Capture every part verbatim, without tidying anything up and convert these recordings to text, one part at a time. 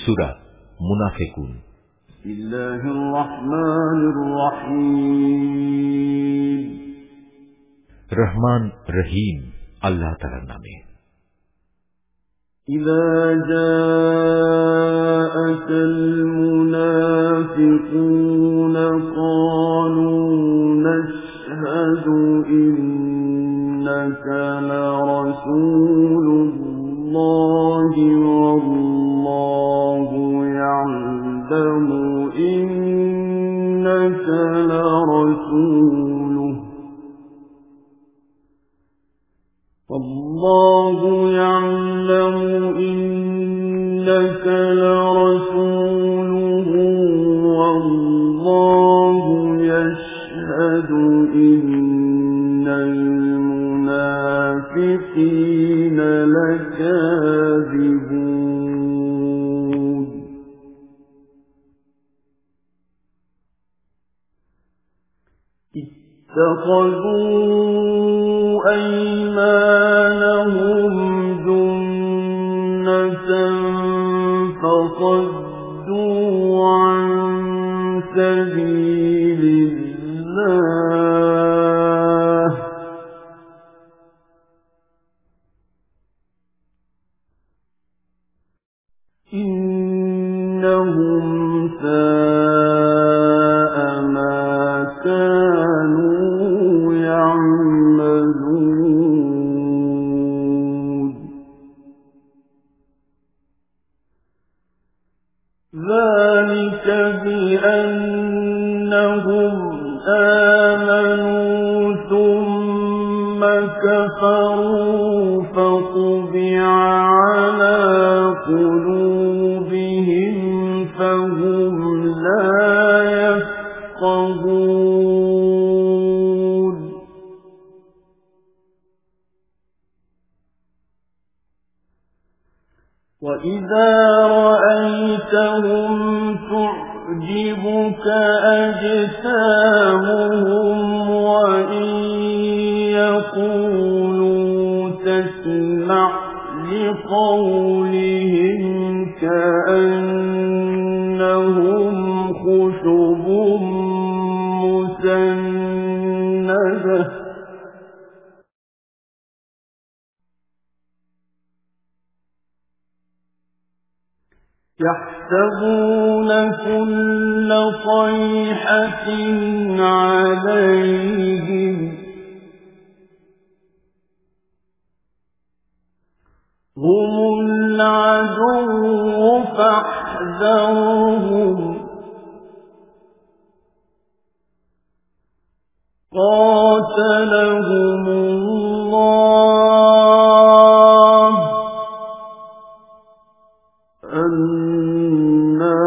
সূরা মুনাফিকুন। বিসমিল্লাহির রহমানির রহিম। রহমান রহিম আল্লাহ তাআলার নামে। إذا جاءك المنافقون قالوا نشهد إنك لرسول الله والله يعلم إنك لرسوله والله يعلم إنك لرسوله والله يشهد إن المنافقين لكاذبون. اتخذوا أيمانهم جنة فصدوا عن سبيل الله إنهم ساء ما كانوا يعملون. ذلك بأنهم آمنوا ثم كفروا فطبع على قلوبهم فهم لا يفقهون. وإذا رأيتهم تعجبك أجسامهم وإن يقولوا تسمع لقولهم كأنهم خشب مسندة يحسبون كل صيحة عليهم هم العدو فاحذرهم قاتلهم الله أنى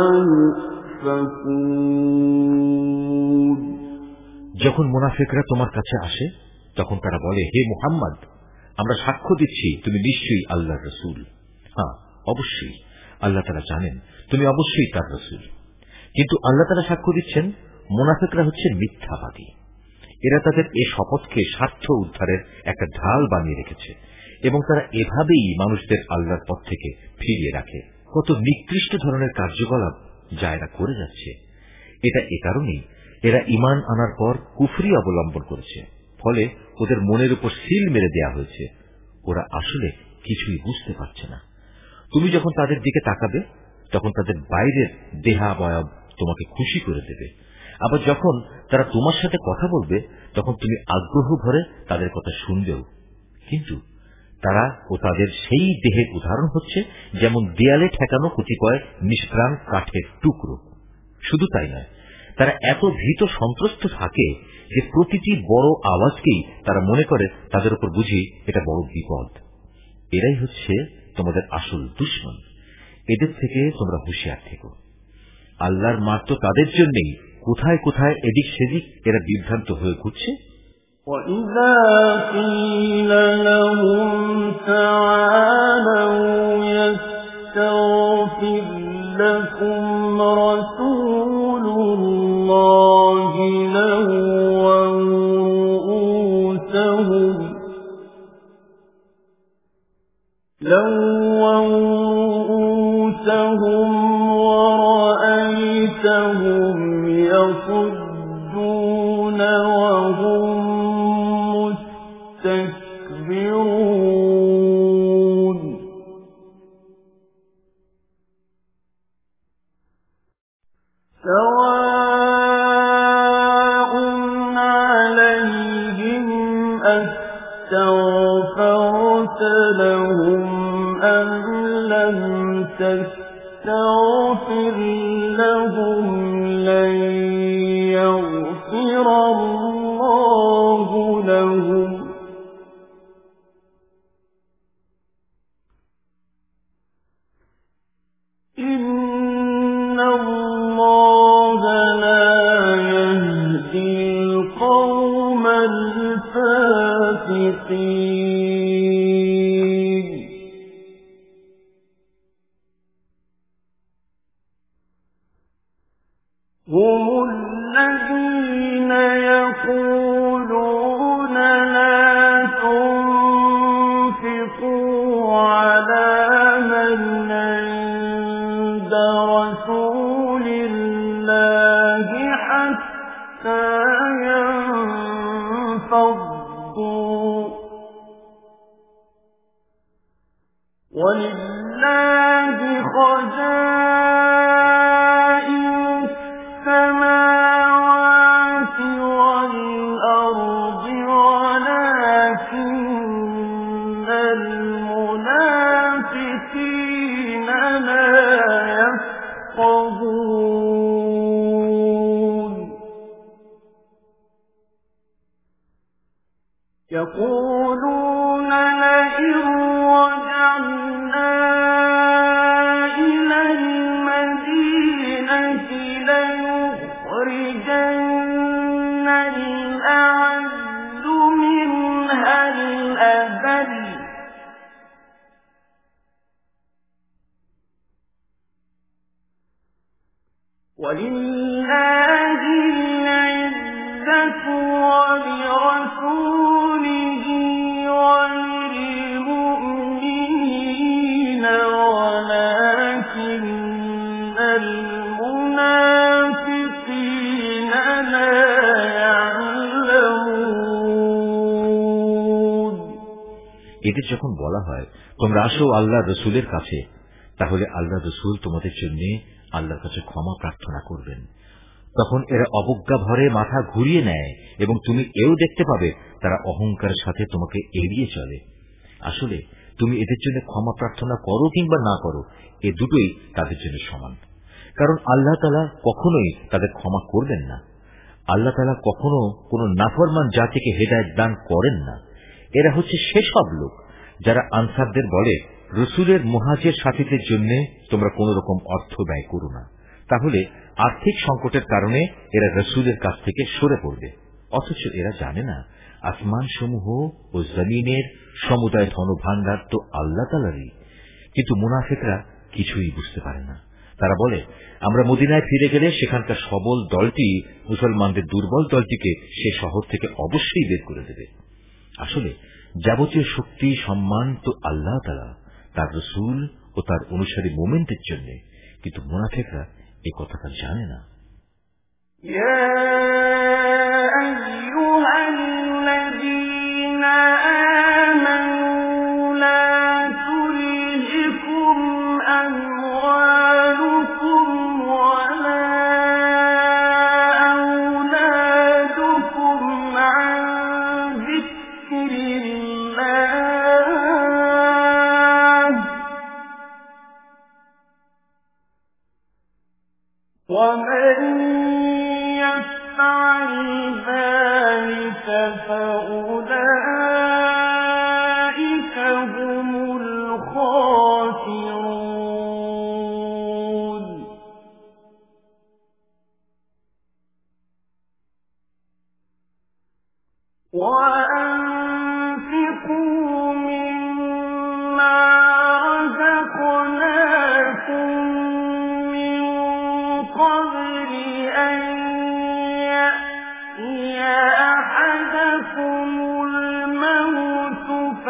يؤفكون. যখন মুনাফিকরা তোমার কাছে আসে তখন তারা বলে, হে মুহাম্মদ, আমরা সাক্ষ্য দিচ্ছি তুমি নিশ্চয়ই আল্লাহর রাসূল। হ্যাঁ, অবশ্যই আল্লাহ তাআলা জানেন তুমি অবশ্যই তার রাসূল। কিন্তু আল্লাহ তাআলা সাক্ষ্য দিচ্ছেন মুনাফিকরা হচ্ছে মিথ্যাবাদী। এরা তাদের এ শপথকে স্বার্থ উদ্ধারের একটা ঢাল বানিয়ে রেখেছে এবং তারা এভাবেই মানুষদের আল্লাহর পথ থেকে ফিরিয়ে রাখে। কত নিকৃষ্ট ধরনের কার্যকলাপ যা এরা করে যাচ্ছে। এটা এ কারণেই এরা ঈমান আনার পর কুফরি অবলম্বন করেছে, ফলে ওদের মনের উপর সিল মেরে দেয়া হয়েছে। ওরা আসলে কিছুই বুঝতে পারছে না। তুমি যখন তাদের দিকে তাকাবে তখন তাদের বাইরের দেহাবয়ব তোমাকে খুশি করে দেবে, আবার যখন তারা তোমার সাথে কথা বলবে তখন তুমি আগ্রহ ভরে তাদের কথা শুনবেও। কিন্তু তারা ও তাদের সেই দেহের উদাহরণ হচ্ছে যেমন দেয়ালে ঠেকানো কতিপয় নিষ্প্রাণ কাঠের টুকরো। শুধু তাই নয়, তারা এত ভীত সন্ত্রস্ত থাকে যে প্রতিটি বড় আওয়াজকেই তারা মনে করে তাদের উপর বুঝি এটা বড় বিপদ। এরাই হচ্ছে তোমাদের আসল দুশমন। এদের থেকে তোমরা হুঁশিয়ার থেকো। আল্লাহর মার তো তাদের জন্যই কোথায় কোথায় এদিক সেদিক এরা বিভ্রান্ত হয়ে ঘুরছে। وَإِذَا قِيلَ لَهُمْ تَعَالَوْا يَسْتَغْفِرْ لَكُمْ رَسُولُ اللَّهِ لَوَّوْا رُءُوسَهُمْ لَوَّوْا رُءُوسَهُمْ لم تستغفر لهم لن يغفر الله لهم إن الله لا يهدي القوم الفاسقين هم الذين يقولون لا تنفقوا على من عند رسول الله حتى ينفضوا ولله خزائن السماوات والأرض ولكن المنافقين لا يفقهون يقولون لئن رجعنا إلى المدينة ليخرجن الأعز منها الأذل ولله العزة ولرسوله وللمؤمنين ولكن المنافقين لا يعلمون এদের যখন বলা হয় তোমরা আসো আল্লাহ রসুলের কাছে, তাহলে আল্লাহ রসুল তোমাদের জন্য আল্লাহর কাছে ক্ষমা প্রার্থনা করবেন। তখন এরা অবজ্ঞা ভরে মাথা ঘুরিয়ে নেয় এবং তুমি এও দেখতে পাবে তারা অহংকারের সাথে তোমাকে এড়িয়ে চলে। আসলে তুমি এদের জন্য ক্ষমা প্রার্থনা করো কিংবা না করো, এ দুটোই তাদের জন্য সমান, কারণ আল্লাহ তাআলা কখনোই তাদের ক্ষমা করবেন না। আল্লাহ তাআলা কখনো কোন নাফরমান জাতিকে হেদায়েত দান করেন না। এরা হচ্ছে সেসব লোক যারা আনসারদের বলে, রসুলের মুহাজির সাথীদের জন্য তোমরা কোন রকম অর্থ ব্যয় করো না, তাহলে আর্থিক সংকটের কারণে এরা রসুলের কাছ থেকে সরে পড়বে। অথচ এরা জানে না আসমান সমূহ ও জমিনের সমুদায় ধনভাণ্ডার তো আল্লাহ তাআলারই। কিন্তু মুনাফিকরা কিছুই বুঝতে পারে না। তারা বলে, আমরা মদিনায় ফিরে গেলে সেখানকার সবল দলটি মুসলমানদের দুর্বল দলটিকে সে শহর থেকে অবশ্যই বের করে দেবে। আসলে যাবতীয় শক্তি সম্মান তো আল্লাহ তাআলা, তার রসুল ও তার অনুসারী মুমিনদের জন্য, কিন্তু মুনাফিকরা এই কথাটা জানে না। ومن يفعل ذلك فأولئك هم الخاسرون وأنفقوا مما رزقناكم قبل أن يأتي أحدكم الموت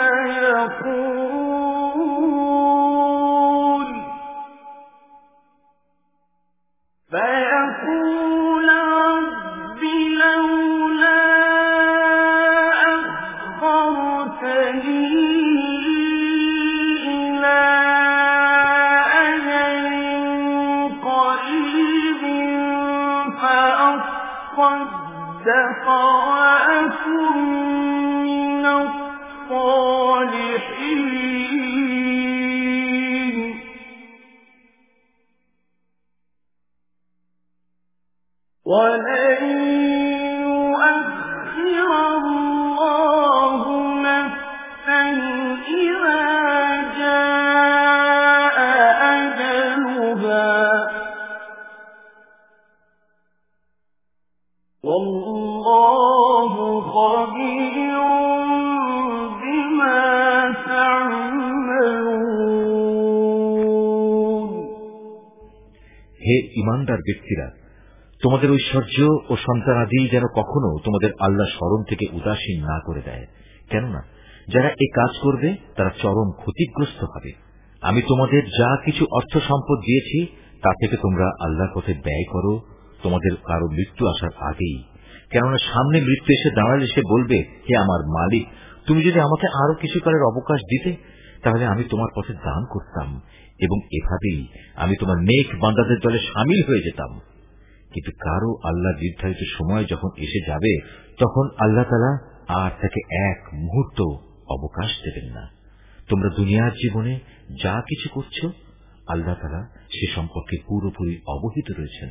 فيقول فيقول رب لولا أخرتني إلى صدق وأكن من الصالحين ولن يؤخر الله نفسا إذا جاء أجلها والله خبير بما تعملون হে ঈমানদার ব্যক্তিরা, তোমাদের ঐশ্বর্য ও সন্তানাদি যেন কখনো তোমাদের আল্লাহ স্মরণ থেকে উদাসীন না করে দেয়, কেননা যারা এই কাজ করবে তারা চরম ক্ষতিগ্রস্ত হবে। আমি তোমাদের যা কিছু অর্থ সম্পদ দিয়েছি তা থেকে তোমরা আল্লাহর পথে ব্যয় করো তোমাদের কারো মৃত্যু আসার আগেই, কেননা সামনে মৃত্যু এসে দাঁড়ালে সে বলবে, হে আমার মালিক, তুমি যদি আমাকে আরো কিছু কালের অবকাশ দিতে তাহলে আমি তোমার পথে দান করতাম এবং এভাবেই আমি তোমার নেক বান্দাদের দলে সামিল হয়ে যেতাম। কিন্তু কারো আল্লাহ নির্ধারিত সময় যখন এসে যাবে তখন আল্লাহ তাআলা আর তাকে এক মুহূর্ত অবকাশ দেবেন না। তোমরা দুনিয়ার জীবনে যা কিছু করছো আল্লাহ তাআলা সে সম্পর্কে পুরোপুরি অবহিত রয়েছেন।